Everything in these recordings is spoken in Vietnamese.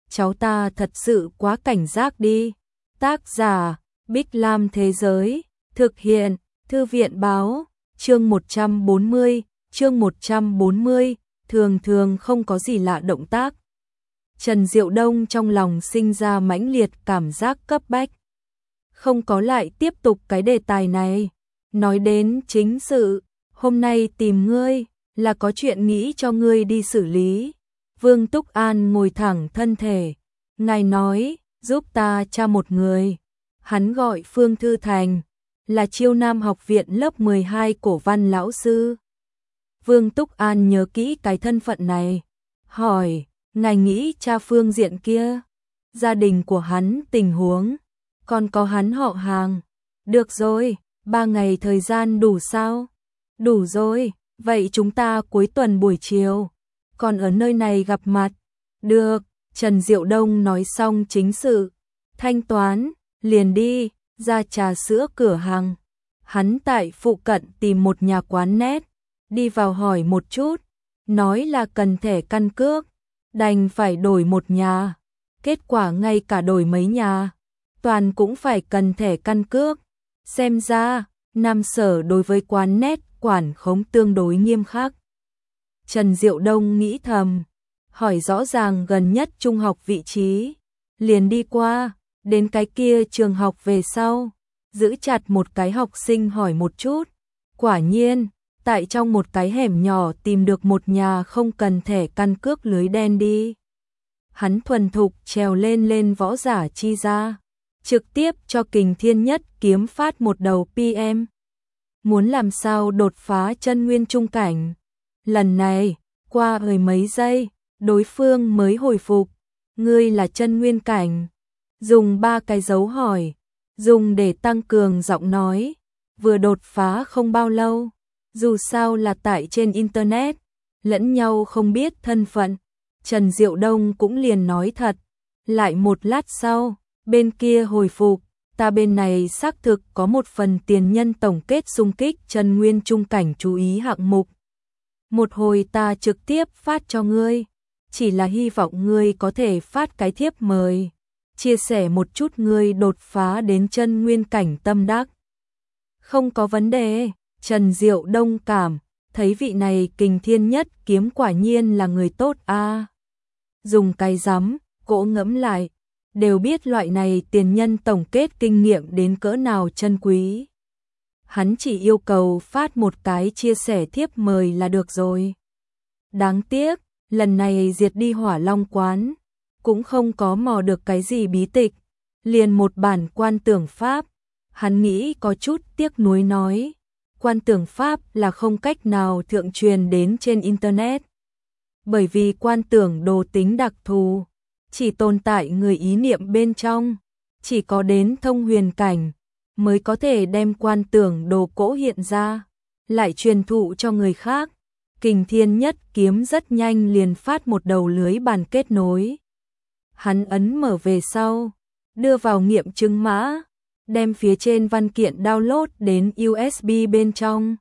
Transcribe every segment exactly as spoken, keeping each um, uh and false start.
cháu ta thật sự quá cảnh giác đi. Tác giả, Bích Lam Thế Giới, thực hiện, Thư viện Báo, chương một trăm bốn mươi, chương một trăm bốn mươi, thường thường không có gì lạ động tác. Trần Diệu Đông trong lòng sinh ra mãnh liệt cảm giác cấp bách. Không có lại tiếp tục cái đề tài này. Nói đến chính sự, hôm nay tìm ngươi, là có chuyện nghĩ cho ngươi đi xử lý. Vương Túc An ngồi thẳng thân thể. Ngài nói, giúp ta tra một người. Hắn gọi Phương Thư Thành, là Chiêu Nam học viện lớp mười hai cổ văn lão sư. Vương Túc An nhớ kỹ cái thân phận này. Hỏi, ngài nghĩ tra phương diện kia? Gia đình của hắn tình huống, còn có hắn họ hàng. Được rồi, ba ngày thời gian đủ sao? Đủ rồi, vậy chúng ta cuối tuần buổi chiều, còn ở nơi này gặp mặt. Được, Trần Diệu Đông nói xong chính sự. Thanh toán, liền đi, ra trà sữa cửa hàng. Hắn tại phụ cận tìm một nhà quán nét, đi vào hỏi một chút, nói là cần thẻ căn cước, đành phải đổi một nhà. Kết quả ngay cả đổi mấy nhà, toàn cũng phải cần thẻ căn cước. Xem ra, Nam Sở đối với quán nét quản khống tương đối nghiêm khắc. Trần Diệu Đông nghĩ thầm, hỏi rõ ràng gần nhất trung học vị trí, liền đi qua, đến cái kia trường học về sau, giữ chặt một cái học sinh hỏi một chút. Quả nhiên, tại trong một cái hẻm nhỏ tìm được một nhà không cần thẻ căn cước lưới đen đi. Hắn thuần thục trèo lên lên võ giả chi ra, trực tiếp cho Kình Thiên Nhất Kiếm phát một đầu pê em. Muốn làm sao đột phá chân nguyên trung cảnh. Lần này, qua mười mấy giây, đối phương mới hồi phục. Ngươi là chân nguyên cảnh. Dùng ba cái dấu hỏi, dùng để tăng cường giọng nói. Vừa đột phá không bao lâu, dù sao là tại trên internet, lẫn nhau không biết thân phận. Trần Diệu Đông cũng liền nói thật. Lại một lát sau, bên kia hồi phục, ta bên này xác thực có một phần tiền nhân tổng kết xung kích chân nguyên trung cảnh chú ý hạng mục. Một hồi ta trực tiếp phát cho ngươi, chỉ là hy vọng ngươi có thể phát cái thiếp mời, chia sẻ một chút ngươi đột phá đến chân nguyên cảnh tâm đắc. Không có vấn đề, Trần Diệu Đông cảm, thấy vị này Kình Thiên Nhất Kiếm quả nhiên là người tốt a. À. Dùng cái rắm, cỗ ngẫm lại, đều biết loại này tiền nhân tổng kết kinh nghiệm đến cỡ nào chân quý. Hắn chỉ yêu cầu phát một cái chia sẻ thiếp mời là được rồi. Đáng tiếc, lần này diệt đi Hỏa Long quán, cũng không có mò được cái gì bí tịch, liền một bản quan tưởng pháp. Hắn nghĩ có chút tiếc nuối nói, quan tưởng pháp là không cách nào thượng truyền đến trên internet. Bởi vì quan tưởng đồ tính đặc thù, chỉ tồn tại người ý niệm bên trong, chỉ có đến thông huyền cảnh mới có thể đem quan tưởng đồ cỗ hiện ra, lại truyền thụ cho người khác. Kình Thiên Nhất Kiếm rất nhanh liền phát một đầu lưới bàn kết nối. Hắn ấn mở về sau, đưa vào nghiệm chứng mã, đem phía trên văn kiện download đến u ét bê bên trong.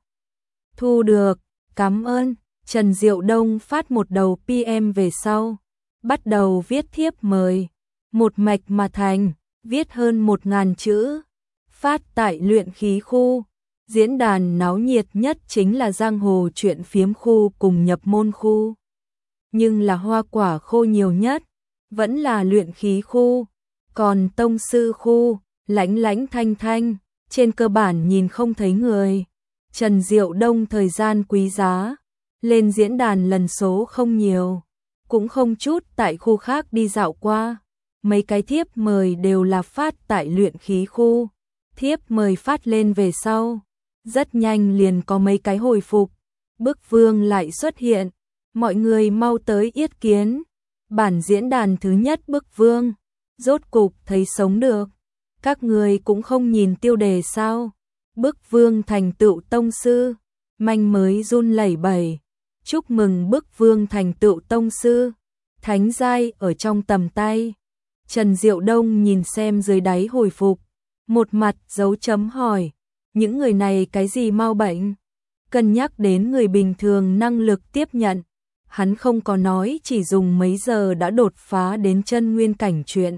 Thu được, cảm ơn. Trần Diệu Đông phát một đầu pê em về sau, bắt đầu viết thiếp mời, một mạch mà thành, viết hơn một ngàn chữ, phát tại luyện khí khu. Diễn đàn náo nhiệt nhất chính là giang hồ chuyện phiếm khu cùng nhập môn khu. Nhưng là hoa quả khô nhiều nhất, vẫn là luyện khí khu, còn tông sư khu, lãnh lãnh thanh thanh, trên cơ bản nhìn không thấy người. Trần Diệu Đông thời gian quý giá, lên diễn đàn lần số không nhiều, cũng không chút tại khu khác đi dạo qua. Mấy cái thiếp mời đều là phát tại luyện khí khu. Thiếp mời phát lên về sau, rất nhanh liền có mấy cái hồi phục. Bức vương lại xuất hiện, mọi người mau tới yết kiến. Bản diễn đàn thứ nhất bức vương, rốt cục thấy sống được. Các người cũng không nhìn tiêu đề sao? Bức vương thành tựu tông sư, manh mới run lẩy bẩy. Chúc mừng bức vương thành tựu tông sư, thánh giai ở trong tầm tay. Trần Diệu Đông nhìn xem dưới đáy hồi phục, một mặt dấu chấm hỏi, những người này cái gì mau bệnh? Cân nhắc đến người bình thường năng lực tiếp nhận, hắn không có nói chỉ dùng mấy giờ đã đột phá đến chân nguyên cảnh chuyện.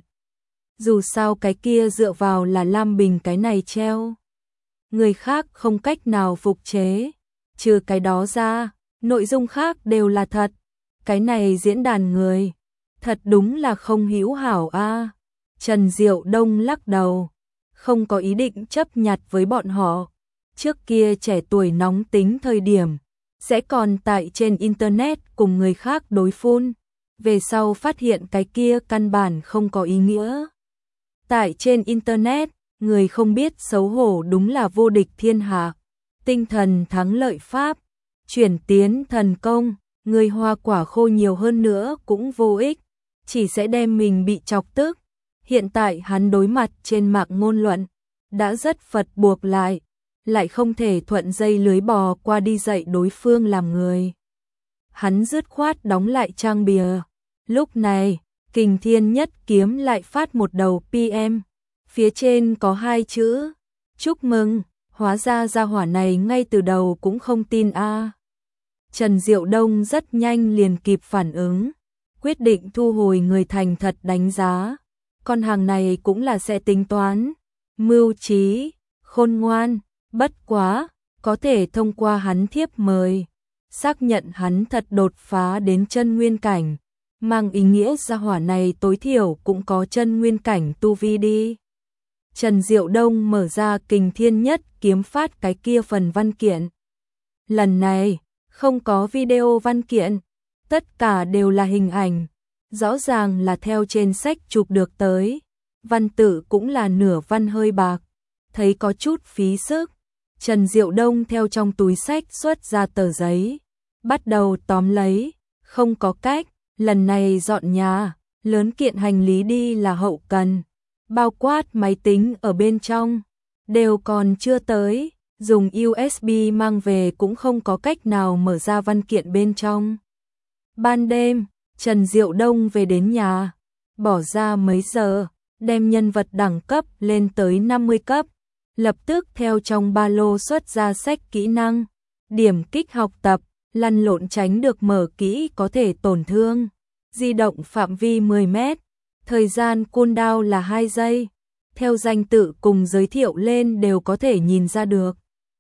Dù sao cái kia dựa vào là Lam Bình cái này treo. Người khác không cách nào phục chế. Trừ cái đó ra, nội dung khác đều là thật. Cái này diễn đàn người. Thật đúng là không hữu hảo a. Trần Diệu Đông lắc đầu. Không có ý định chấp nhặt với bọn họ. Trước kia trẻ tuổi nóng tính thời điểm. Sẽ còn tại trên internet cùng người khác đối phun. Về sau phát hiện cái kia căn bản không có ý nghĩa. Tại trên internet, người không biết xấu hổ đúng là vô địch thiên hạ. Tinh thần thắng lợi pháp, chuyển tiến thần công, người hoa quả khô nhiều hơn nữa cũng vô ích, chỉ sẽ đem mình bị chọc tức. Hiện tại hắn đối mặt trên mạng ngôn luận, đã rất Phật buộc lại, lại không thể thuận dây lưới bò qua đi dạy đối phương làm người. Hắn dứt khoát đóng lại trang bìa. Lúc này, Kình Thiên Nhất Kiếm lại phát một đầu pê em, phía trên có hai chữ, chúc mừng, hóa ra gia hỏa này ngay từ đầu cũng không tin a. Trần Diệu Đông rất nhanh liền kịp phản ứng, quyết định thu hồi người thành thật đánh giá, con hàng này cũng là sẽ tính toán, mưu trí, khôn ngoan, bất quá, có thể thông qua hắn thiếp mời, xác nhận hắn thật đột phá đến chân nguyên cảnh. Mang ý nghĩa gia hỏa này tối thiểu cũng có chân nguyên cảnh tu vi đi. Trần Diệu Đông mở ra Kình Thiên Nhất Kiếm phát cái kia phần văn kiện. Lần này, không có video văn kiện, tất cả đều là hình ảnh, rõ ràng là theo trên sách chụp được tới. Văn tự cũng là nửa văn hơi bạc, thấy có chút phí sức. Trần Diệu Đông theo trong túi sách xuất ra tờ giấy, bắt đầu tóm lấy, không có cách. Lần này dọn nhà, lớn kiện hành lý đi là hậu cần, bao quát máy tính ở bên trong, đều còn chưa tới, dùng u ét bê mang về cũng không có cách nào mở ra văn kiện bên trong. Ban đêm, Trần Diệu Đông về đến nhà, bỏ ra mấy giờ, đem nhân vật đẳng cấp lên tới năm mươi cấp, lập tức theo trong ba lô xuất ra sách kỹ năng, điểm kích học tập. Lăn lộn tránh được mở kỹ có thể tổn thương, di động phạm vi mười mét, thời gian cooldown là hai giây, theo danh tự cùng giới thiệu lên đều có thể nhìn ra được.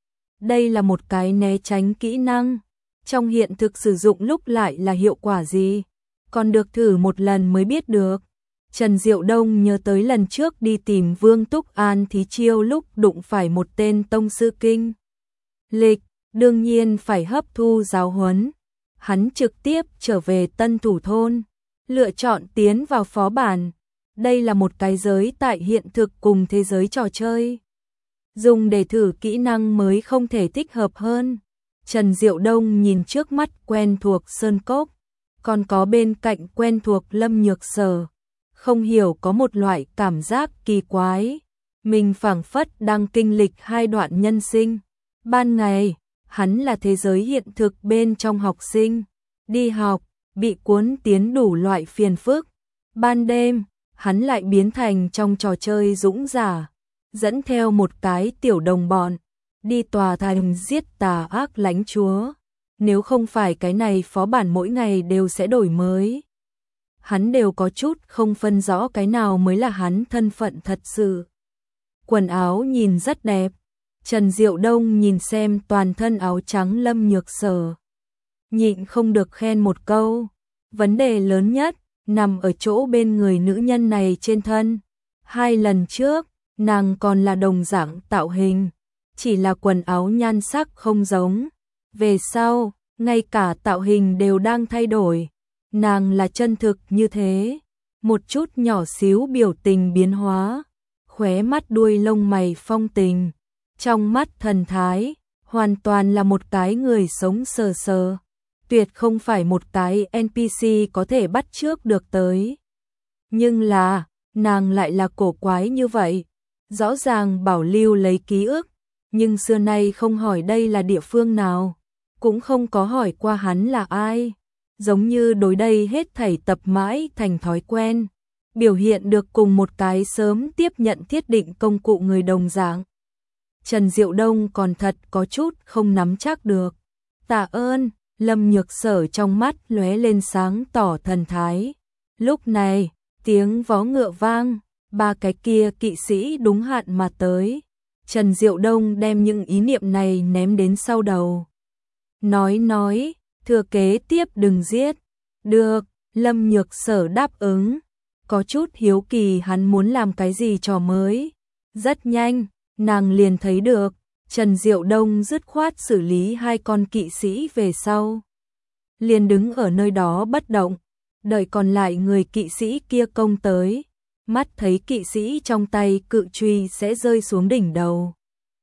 Đây là một cái né tránh kỹ năng, trong hiện thực sử dụng lúc lại là hiệu quả gì, còn được thử một lần mới biết được. Trần Diệu Đông nhớ tới lần trước đi tìm Vương Túc An thí chiêu lúc đụng phải một tên tông sư kinh lịch. Đương nhiên phải hấp thu giáo huấn. Hắn trực tiếp trở về Tân Thủ Thôn, lựa chọn tiến vào phó bản. Đây là một cái giới tại hiện thực cùng thế giới trò chơi. Dùng để thử kỹ năng mới không thể thích hợp hơn. Trần Diệu Đông nhìn trước mắt quen thuộc Sơn Cốc, còn có bên cạnh quen thuộc Lâm Nhược Sở. Không hiểu có một loại cảm giác kỳ quái. Mình phảng phất đang kinh lịch hai đoạn nhân sinh. Ban ngày, hắn là thế giới hiện thực bên trong học sinh, đi học, bị cuốn tiến đủ loại phiền phức. Ban đêm, hắn lại biến thành trong trò chơi dũng giả, dẫn theo một cái tiểu đồng bọn, đi tòa thành giết tà ác lãnh chúa. Nếu không phải cái này phó bản mỗi ngày đều sẽ đổi mới, hắn đều có chút không phân rõ cái nào mới là hắn thân phận thật sự. Quần áo nhìn rất đẹp. Trần Diệu Đông nhìn xem toàn thân áo trắng Lâm Nhược Sở, nhịn không được khen một câu. Vấn đề lớn nhất nằm ở chỗ bên người nữ nhân này trên thân. Hai lần trước, nàng còn là đồng dạng tạo hình, chỉ là quần áo nhan sắc không giống. Về sau, ngay cả tạo hình đều đang thay đổi. Nàng là chân thực như thế, một chút nhỏ xíu biểu tình biến hóa, khóe mắt đuôi lông mày phong tình. Trong mắt thần thái, hoàn toàn là một cái người sống sờ sờ, tuyệt không phải một cái en pê xê có thể bắt chước được tới. Nhưng là, nàng lại là cổ quái như vậy, rõ ràng bảo lưu lấy ký ức, nhưng xưa nay không hỏi đây là địa phương nào, cũng không có hỏi qua hắn là ai, giống như đối đây hết thảy tập mãi thành thói quen, biểu hiện được cùng một cái sớm tiếp nhận thiết định công cụ người đồng dạng. Trần Diệu Đông còn thật có chút không nắm chắc được. Tạ ơn, Lâm Nhược Sở trong mắt lóe lên sáng tỏ thần thái. Lúc này, tiếng vó ngựa vang, ba cái kia kỵ sĩ đúng hạn mà tới. Trần Diệu Đông đem những ý niệm này ném đến sau đầu. Nói nói, thừa kế tiếp đừng giết. Được, Lâm Nhược Sở đáp ứng. Có chút hiếu kỳ hắn muốn làm cái gì trò mới. Rất nhanh, nàng liền thấy được. Trần Diệu Đông dứt khoát xử lý hai con kỵ sĩ về sau. Liền đứng ở nơi đó bất động, đợi còn lại người kỵ sĩ kia công tới. Mắt thấy kỵ sĩ trong tay cự truy sẽ rơi xuống đỉnh đầu.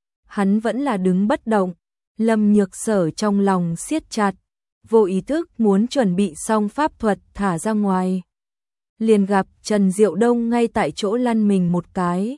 Hắn vẫn là đứng bất động, Lâm Nhược Sở trong lòng siết chặt, vô ý thức muốn chuẩn bị xong pháp thuật thả ra ngoài. Liền gặp Trần Diệu Đông ngay tại chỗ lăn mình một cái.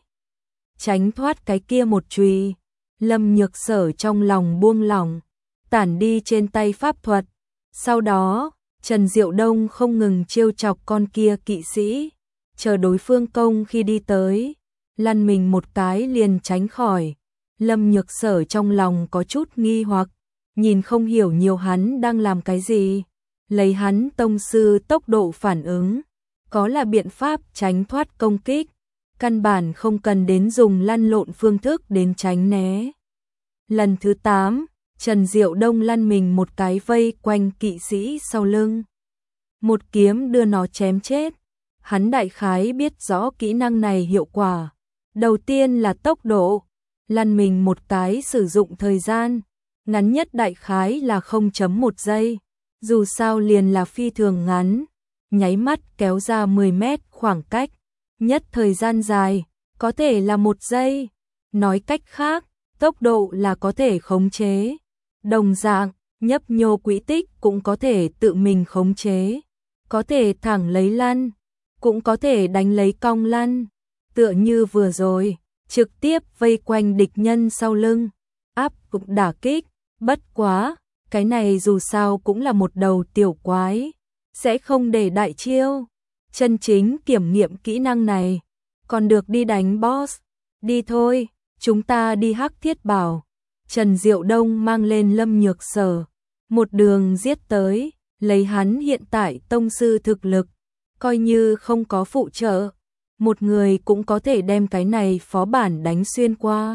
Tránh thoát cái kia một chùy, Lâm Nhược Sở trong lòng buông lỏng, tản đi trên tay pháp thuật. Sau đó, Trần Diệu Đông không ngừng trêu chọc con kia kỵ sĩ, chờ đối phương công khi đi tới, lăn mình một cái liền tránh khỏi. Lâm Nhược Sở trong lòng có chút nghi hoặc, nhìn không hiểu nhiều hắn đang làm cái gì. Lấy hắn tông sư tốc độ phản ứng, có là biện pháp tránh thoát công kích, căn bản không cần đến dùng lăn lộn phương thức đến tránh né. Lần thứ tám, Trần Diệu Đông lăn mình một cái vây quanh kỵ sĩ sau lưng. Một kiếm đưa nó chém chết. Hắn đại khái biết rõ kỹ năng này hiệu quả. Đầu tiên là tốc độ, lăn mình một cái sử dụng thời gian, ngắn nhất đại khái là không chấm một giây. Dù sao liền là phi thường ngắn, nháy mắt kéo ra mười mét khoảng cách, nhất thời gian dài, có thể là một giây. Nói cách khác, tốc độ là có thể khống chế. Đồng dạng, nhấp nhô quỹ tích cũng có thể tự mình khống chế. Có thể thẳng lấy lăn, cũng có thể đánh lấy cong lăn. Tựa như vừa rồi, trực tiếp vây quanh địch nhân sau lưng, áp cũng đả kích. Bất quá, cái này dù sao cũng là một đầu tiểu quái, sẽ không để đại chiêu. Chân chính kiểm nghiệm kỹ năng này, còn được đi đánh boss. Đi thôi, chúng ta đi Hắc Thiết Bảo. Trần Diệu Đông mang lên Lâm Nhược Sở, một đường giết tới, lấy hắn hiện tại tông sư thực lực, coi như không có phụ trợ, một người cũng có thể đem cái này phó bản đánh xuyên qua.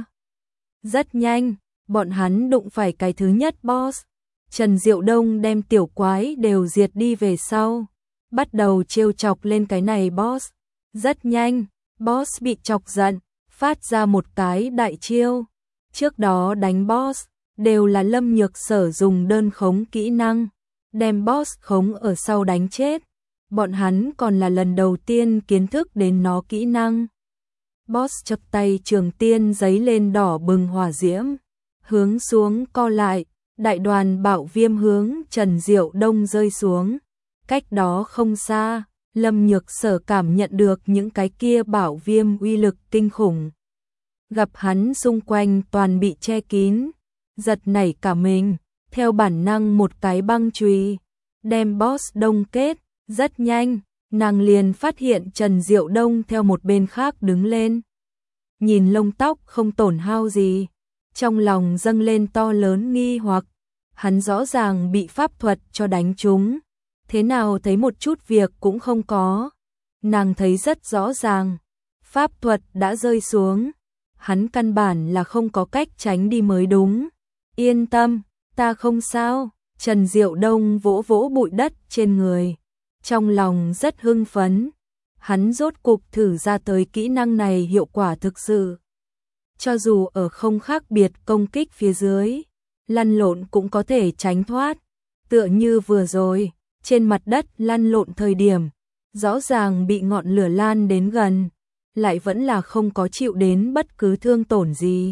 Rất nhanh, bọn hắn đụng phải cái thứ nhất boss. Trần Diệu Đông đem tiểu quái đều diệt đi về sau, bắt đầu trêu chọc lên cái này boss. Rất nhanh, boss bị chọc giận, phát ra một cái đại chiêu. Trước đó đánh boss, đều là Lâm Nhược Sở dùng đơn khống kỹ năng, đem boss khống ở sau đánh chết. Bọn hắn còn là lần đầu tiên kiến thức đến nó kỹ năng. Boss chập tay trường tiên giấy lên đỏ bừng hỏa diễm, hướng xuống co lại, đại đoàn bạo viêm hướng Trần Diệu Đông rơi xuống. Cách đó không xa, Lâm Nhược Sở cảm nhận được những cái kia bạo viêm uy lực kinh khủng. Gặp hắn xung quanh toàn bị che kín, giật nảy cả mình, theo bản năng một cái băng chùy, đem boss đông kết. Rất nhanh, nàng liền phát hiện Trần Diệu Đông theo một bên khác đứng lên. Nhìn lông tóc không tổn hao gì, trong lòng dâng lên to lớn nghi hoặc, hắn rõ ràng bị pháp thuật cho đánh trúng, thế nào thấy một chút việc cũng không có. Nàng thấy rất rõ ràng, pháp thuật đã rơi xuống, hắn căn bản là không có cách tránh đi mới đúng. Yên tâm, ta không sao. Trần Diệu Đông vỗ vỗ bụi đất trên người, trong lòng rất hưng phấn. Hắn rốt cục thử ra tới kỹ năng này hiệu quả thực sự. Cho dù ở không khác biệt công kích phía dưới, lăn lộn cũng có thể tránh thoát. Tựa như vừa rồi, trên mặt đất lăn lộn thời điểm, rõ ràng bị ngọn lửa lan đến gần, lại vẫn là không có chịu đến bất cứ thương tổn gì.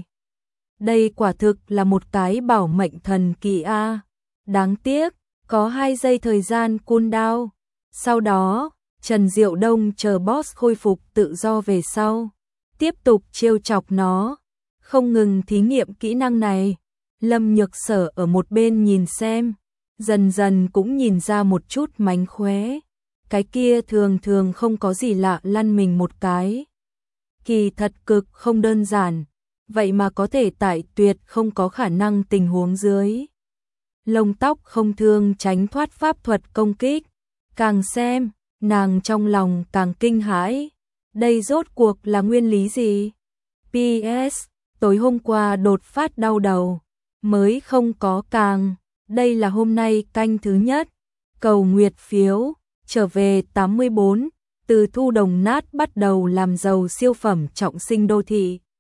Đây quả thực là một cái bảo mệnh thần kỳ a. Đáng tiếc, có hai giây thời gian cooldown. Sau đó, Trần Diệu Đông chờ boss khôi phục tự do về sau, tiếp tục trêu chọc nó, không ngừng thí nghiệm kỹ năng này. Lâm Nhược Sở ở một bên nhìn xem, dần dần cũng nhìn ra một chút mánh khóe. Cái kia thường thường không có gì lạ lăn mình một cái. Kỳ thật cực không đơn giản, vậy mà có thể tại tuyệt không có khả năng tình huống dưới. lông tóc không thương tránh thoát pháp thuật công kích. Càng xem, nàng trong lòng càng kinh hãi. Đây rốt cuộc là nguyên lý gì? pê ét. Tối hôm qua đột phát đau đầu, mới không có càng. Đây là hôm nay canh thứ nhất. Cầu nguyệt phiếu, trở về tám mươi bốn. Từ thu đồng nát bắt đầu làm giàu siêu phẩm trọng sinh đô thị.